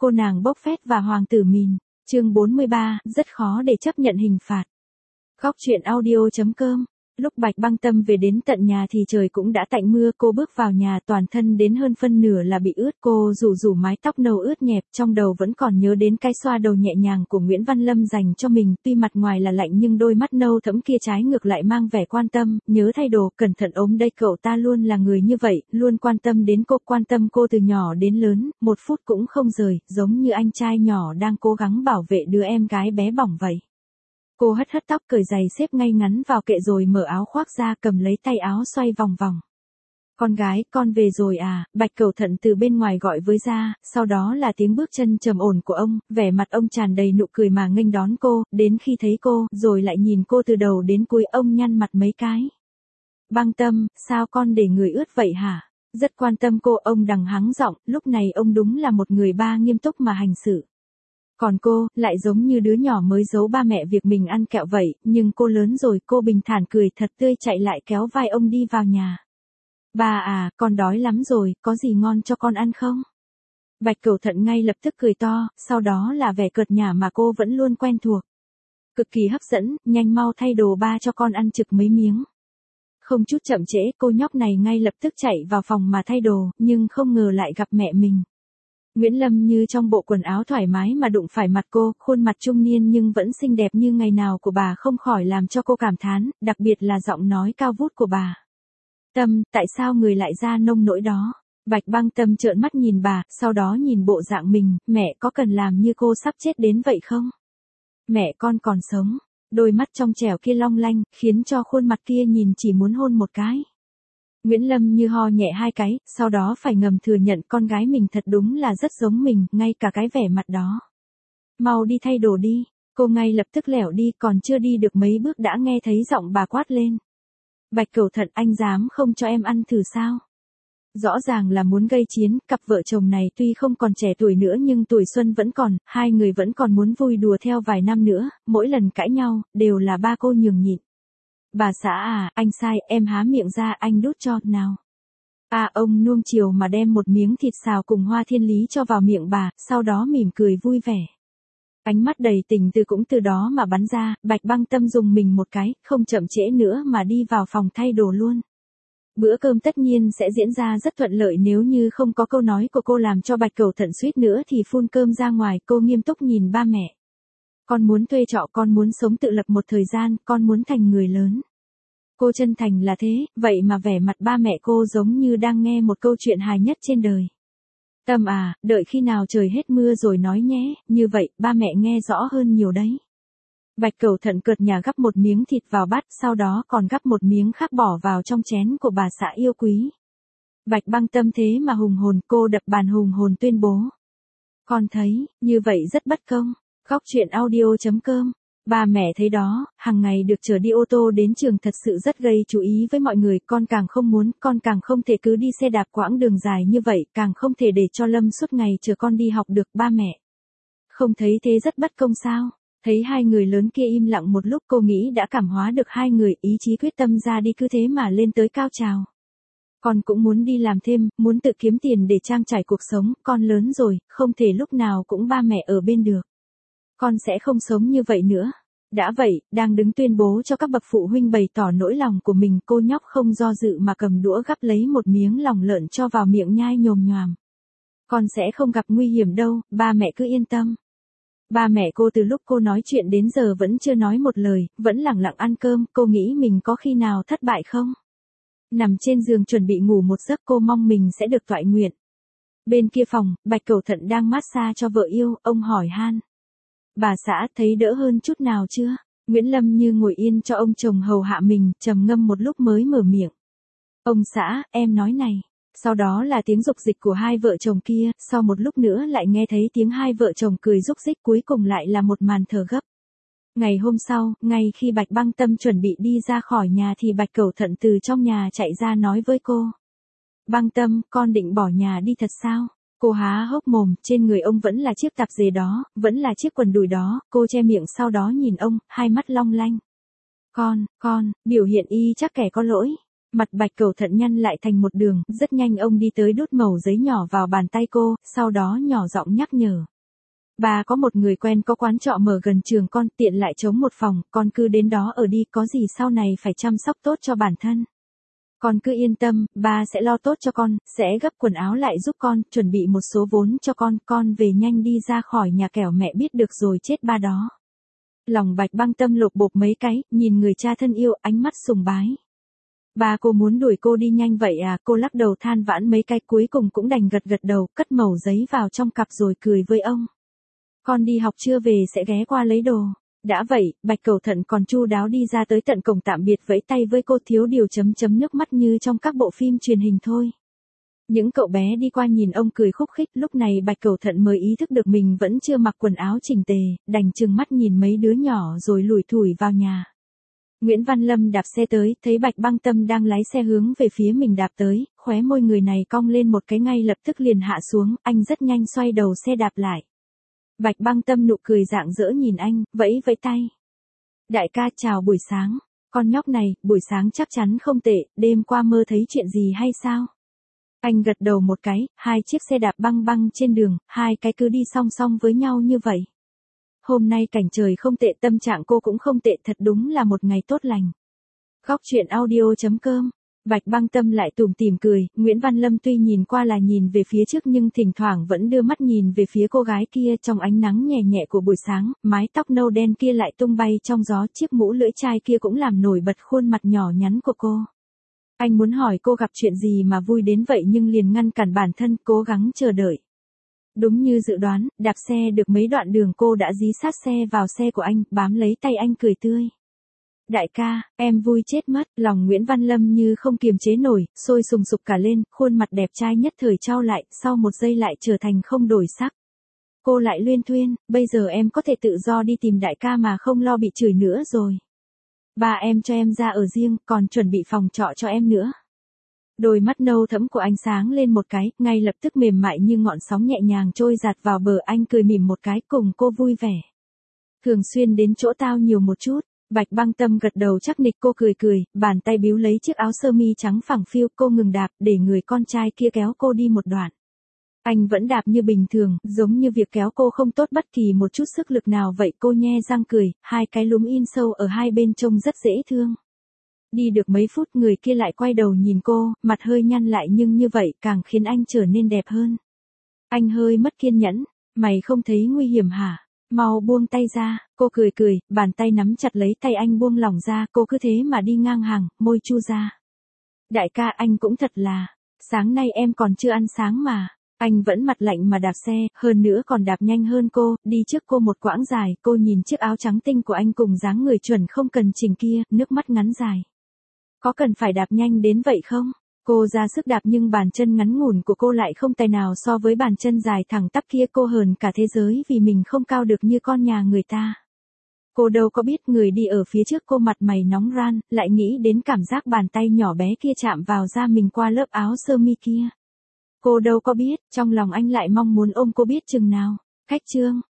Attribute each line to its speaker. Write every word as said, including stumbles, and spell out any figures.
Speaker 1: cô nàng bốc phét và hoàng tử mìn. Chương bốn mươi ba, rất khó để chấp nhận hình phạt. Góc truyện audio chấm com. Lúc Bạch Băng Tâm về đến tận nhà thì trời cũng đã tạnh mưa, cô bước vào nhà toàn thân đến hơn phân nửa là bị ướt, cô rủ rủ mái tóc nâu ướt nhẹp, trong đầu vẫn còn nhớ đến cái xoa đầu nhẹ nhàng của Nguyễn Văn Lâm dành cho mình, tuy mặt ngoài là lạnh nhưng đôi mắt nâu thẫm kia trái ngược lại mang vẻ quan tâm, nhớ thay đồ, cẩn thận ốm đây, cậu ta luôn là người như vậy, luôn quan tâm đến cô, quan tâm cô từ nhỏ đến lớn, một phút cũng không rời, giống như anh trai nhỏ đang cố gắng bảo vệ đứa em gái bé bỏng vậy. Cô hất hất tóc, cởi giày xếp ngay ngắn vào kệ rồi mở áo khoác ra, cầm lấy tay áo xoay vòng vòng. Con gái, con về rồi à, Bạch Cẩu Thận từ bên ngoài gọi với ra, sau đó là tiếng bước chân trầm ổn của ông, vẻ mặt ông tràn đầy nụ cười mà nghênh đón cô, đến khi thấy cô, rồi lại nhìn cô từ đầu đến cuối, ông nhăn mặt mấy cái. Băng Tâm, sao con để người ướt vậy hả? Rất quan tâm cô, ông đằng hắng giọng, lúc này ông đúng là một người ba nghiêm túc mà hành xử. Còn cô, lại giống như đứa nhỏ mới giấu ba mẹ việc mình ăn kẹo vậy, nhưng cô lớn rồi, cô bình thản cười thật tươi chạy lại kéo vai ông đi vào nhà. Ba à, con đói lắm rồi, có gì ngon cho con ăn không? Bạch Cẩu Thận ngay lập tức cười to, sau đó là vẻ cợt nhả mà cô vẫn luôn quen thuộc. Cực kỳ hấp dẫn, nhanh mau thay đồ, ba cho con ăn trực mấy miếng. Không chút chậm trễ, cô nhóc này ngay lập tức chạy vào phòng mà thay đồ, nhưng không ngờ lại gặp mẹ mình. Nguyễn Lâm Như trong bộ quần áo thoải mái mà đụng phải mặt cô, khuôn mặt trung niên nhưng vẫn xinh đẹp như ngày nào của bà không khỏi làm cho cô cảm thán, đặc biệt là giọng nói cao vút của bà. Tâm, tại sao người lại ra nông nỗi đó? Bạch Băng Tâm trợn mắt nhìn bà, sau đó nhìn bộ dạng mình, mẹ có cần làm như cô sắp chết đến vậy không? Mẹ con còn sống, đôi mắt trong trẻo kia long lanh, khiến cho khuôn mặt kia nhìn chỉ muốn hôn một cái. Nguyễn Lâm Như ho nhẹ hai cái, sau đó phải ngầm thừa nhận con gái mình thật đúng là rất giống mình, ngay cả cái vẻ mặt đó. Mau đi thay đồ đi, cô ngay lập tức lẻo đi, còn chưa đi được mấy bước đã nghe thấy giọng bà quát lên. Bạch Cẩu Thận, anh dám không cho em ăn thử sao? Rõ ràng là muốn gây chiến, cặp vợ chồng này tuy không còn trẻ tuổi nữa nhưng tuổi xuân vẫn còn, hai người vẫn còn muốn vui đùa theo vài năm nữa, mỗi lần cãi nhau, đều là ba cô nhường nhịn. Bà xã à, anh sai, em há miệng ra, anh đút cho, nào. À, ông nuông chiều mà đem một miếng thịt xào cùng hoa thiên lý cho vào miệng bà, sau đó mỉm cười vui vẻ. Ánh mắt đầy tình từ cũng từ đó mà bắn ra, Bạch Băng Tâm dùng mình một cái, không chậm trễ nữa mà đi vào phòng thay đồ luôn. Bữa cơm tất nhiên sẽ diễn ra rất thuận lợi nếu như không có câu nói của cô làm cho Bạch Cẩu Thận suýt nữa thì phun cơm ra ngoài, cô nghiêm túc nhìn ba mẹ. Con muốn thuê trọ, con muốn sống tự lập một thời gian, con muốn thành người lớn. Cô chân thành là thế, vậy mà vẻ mặt ba mẹ cô giống như đang nghe một câu chuyện hài nhất trên đời. Tâm à, đợi khi nào trời hết mưa rồi nói nhé, như vậy, ba mẹ nghe rõ hơn nhiều đấy. Bạch Cẩu Thận cợt nhả gắp một miếng thịt vào bát, sau đó còn gắp một miếng khác bỏ vào trong chén của bà xã yêu quý. Bạch Băng Tâm thế mà hùng hồn, cô đập bàn hùng hồn tuyên bố. Con thấy, như vậy rất bất công. Góc truyện audio chấm com. Ba mẹ thấy đó, hàng ngày được chở đi ô tô đến trường thật sự rất gây chú ý với mọi người, con càng không muốn, con càng không thể cứ đi xe đạp quãng đường dài như vậy, càng không thể để cho Lâm suốt ngày chờ con đi học được, ba mẹ. Không thấy thế rất bất công sao? Thấy hai người lớn kia im lặng một lúc, cô nghĩ đã cảm hóa được hai người, ý chí quyết tâm ra đi, cứ thế mà lên tới cao trào. Con cũng muốn đi làm thêm, muốn tự kiếm tiền để trang trải cuộc sống, con lớn rồi, không thể lúc nào cũng ba mẹ ở bên được. Con sẽ không sống như vậy nữa. Đã vậy, đang đứng tuyên bố cho các bậc phụ huynh bày tỏ nỗi lòng của mình, cô nhóc không do dự mà cầm đũa gắp lấy một miếng lòng lợn cho vào miệng nhai nhồm nhoàm. Con sẽ không gặp nguy hiểm đâu, ba mẹ cứ yên tâm. Ba mẹ cô từ lúc cô nói chuyện đến giờ vẫn chưa nói một lời, vẫn lặng lặng ăn cơm, cô nghĩ mình có khi nào thất bại không? Nằm trên giường chuẩn bị ngủ một giấc, cô mong mình sẽ được toại nguyện. Bên kia phòng, Bạch Cẩu Thận đang massage cho vợ yêu, ông hỏi han. Bà xã thấy đỡ hơn chút nào chưa? Nguyễn Lâm Như ngồi yên cho ông chồng hầu hạ mình, trầm ngâm một lúc mới mở miệng. Ông xã, em nói này. Sau đó là tiếng rục dịch của hai vợ chồng kia, sau một lúc nữa lại nghe thấy tiếng hai vợ chồng cười rúc rích, cuối cùng lại là một màn thở gấp. Ngày hôm sau, ngay khi Bạch Băng Tâm chuẩn bị đi ra khỏi nhà thì Bạch Cẩu Thận từ trong nhà chạy ra nói với cô. Băng Tâm, con định bỏ nhà đi thật sao? Cô há hốc mồm, trên người ông vẫn là chiếc tạp dề đó, vẫn là chiếc quần đùi đó, cô che miệng sau đó nhìn ông, hai mắt long lanh. Con, con, biểu hiện y chắc kẻ có lỗi. Mặt Bạch Cẩu Thận nhăn lại thành một đường, rất nhanh ông đi tới đút mẩu giấy nhỏ vào bàn tay cô, sau đó nhỏ giọng nhắc nhở. Ba có một người quen có quán trọ mở gần trường con, tiện lại trống một phòng, con cứ đến đó ở đi, có gì sau này phải chăm sóc tốt cho bản thân. Con cứ yên tâm, ba sẽ lo tốt cho con, sẽ gấp quần áo lại giúp con, chuẩn bị một số vốn cho con, con về nhanh đi ra khỏi nhà kẻo mẹ biết được rồi chết ba đó. Lòng Bạch Băng Tâm lột bột mấy cái, nhìn người cha thân yêu, ánh mắt sùng bái. Ba cô muốn đuổi cô đi nhanh vậy à, cô lắc đầu than vãn mấy cái cuối cùng cũng đành gật gật đầu, cất mẩu giấy vào trong cặp rồi cười với ông. Con đi học chưa về sẽ ghé qua lấy đồ. Đã vậy, Bạch Cẩu Thận còn chu đáo đi ra tới tận cổng tạm biệt vẫy tay với cô, thiếu điều chấm chấm nước mắt như trong các bộ phim truyền hình thôi. Những cậu bé đi qua nhìn ông cười khúc khích, lúc này Bạch Cẩu Thận mới ý thức được mình vẫn chưa mặc quần áo chỉnh tề, đành trừng mắt nhìn mấy đứa nhỏ rồi lủi thủi vào nhà. Nguyễn Văn Lâm đạp xe tới, thấy Bạch Băng Tâm đang lái xe hướng về phía mình đạp tới, khóe môi người này cong lên một cái ngay lập tức liền hạ xuống, anh rất nhanh xoay đầu xe đạp lại. Bạch Băng Tâm nụ cười rạng rỡ nhìn anh, vẫy vẫy tay. Đại ca chào buổi sáng, con nhóc này, buổi sáng chắc chắn không tệ, đêm qua mơ thấy chuyện gì hay sao? Anh gật đầu một cái, hai chiếc xe đạp băng băng trên đường, hai cái cứ đi song song với nhau như vậy. Hôm nay cảnh trời không tệ, tâm trạng cô cũng không tệ, thật đúng là một ngày tốt lành. Góc truyện audio chấm com. Bạch Băng Tâm lại tủm tỉm cười, Nguyễn Văn Lâm tuy nhìn qua là nhìn về phía trước nhưng thỉnh thoảng vẫn đưa mắt nhìn về phía cô gái kia, trong ánh nắng nhẹ nhẹ của buổi sáng, mái tóc nâu đen kia lại tung bay trong gió, chiếc mũ lưỡi chai kia cũng làm nổi bật khuôn mặt nhỏ nhắn của cô. Anh muốn hỏi cô gặp chuyện gì mà vui đến vậy nhưng liền ngăn cản bản thân, cố gắng chờ đợi. Đúng như dự đoán, đạp xe được mấy đoạn đường cô đã dí sát xe vào xe của anh, bám lấy tay anh cười tươi. Đại ca, em vui chết mất, lòng Nguyễn Văn Lâm như không kiềm chế nổi, sôi sùng sục cả lên, khuôn mặt đẹp trai nhất thời trao lại, sau một giây lại trở thành không đổi sắc. Cô lại luyên thuyên, bây giờ em có thể tự do đi tìm đại ca mà không lo bị chửi nữa rồi. Ba em cho em ra ở riêng, còn chuẩn bị phòng trọ cho em nữa. Đôi mắt nâu thẫm của anh sáng lên một cái, ngay lập tức mềm mại như ngọn sóng nhẹ nhàng trôi giạt vào bờ, anh cười mỉm một cái cùng cô vui vẻ. Thường xuyên đến chỗ tao nhiều một chút. Bạch Băng Tâm gật đầu chắc nịch, cô cười cười, bàn tay bíu lấy chiếc áo sơ mi trắng phẳng phiu, cô ngừng đạp, để người con trai kia kéo cô đi một đoạn. Anh vẫn đạp như bình thường, giống như việc kéo cô không tốt bất kỳ một chút sức lực nào vậy. Cô nhe răng cười, hai cái lúm in sâu ở hai bên trông rất dễ thương. Đi được mấy phút người kia lại quay đầu nhìn cô, mặt hơi nhăn lại nhưng như vậy càng khiến anh trở nên đẹp hơn. Anh hơi mất kiên nhẫn, mày không thấy nguy hiểm hả? Mau buông tay ra, cô cười cười, bàn tay nắm chặt lấy tay anh buông lỏng ra, cô cứ thế mà đi ngang hàng, môi chu ra. Đại ca anh cũng thật là, sáng nay em còn chưa ăn sáng mà. Anh vẫn mặt lạnh mà đạp xe, hơn nữa còn đạp nhanh hơn cô, đi trước cô một quãng dài, cô nhìn chiếc áo trắng tinh của anh cùng dáng người chuẩn không cần chỉnh kia, nước mắt ngắn dài. Có cần phải đạp nhanh đến vậy không? Cô ra sức đạp nhưng bàn chân ngắn ngủn của cô lại không tài nào so với bàn chân dài thẳng tắp kia, cô hờn cả thế giới vì mình không cao được như con nhà người ta. Cô đâu có biết người đi ở phía trước cô mặt mày nóng ran, lại nghĩ đến cảm giác bàn tay nhỏ bé kia chạm vào da mình qua lớp áo sơ mi kia. Cô đâu có biết, trong lòng anh lại mong muốn ôm cô biết chừng nào. Cách chương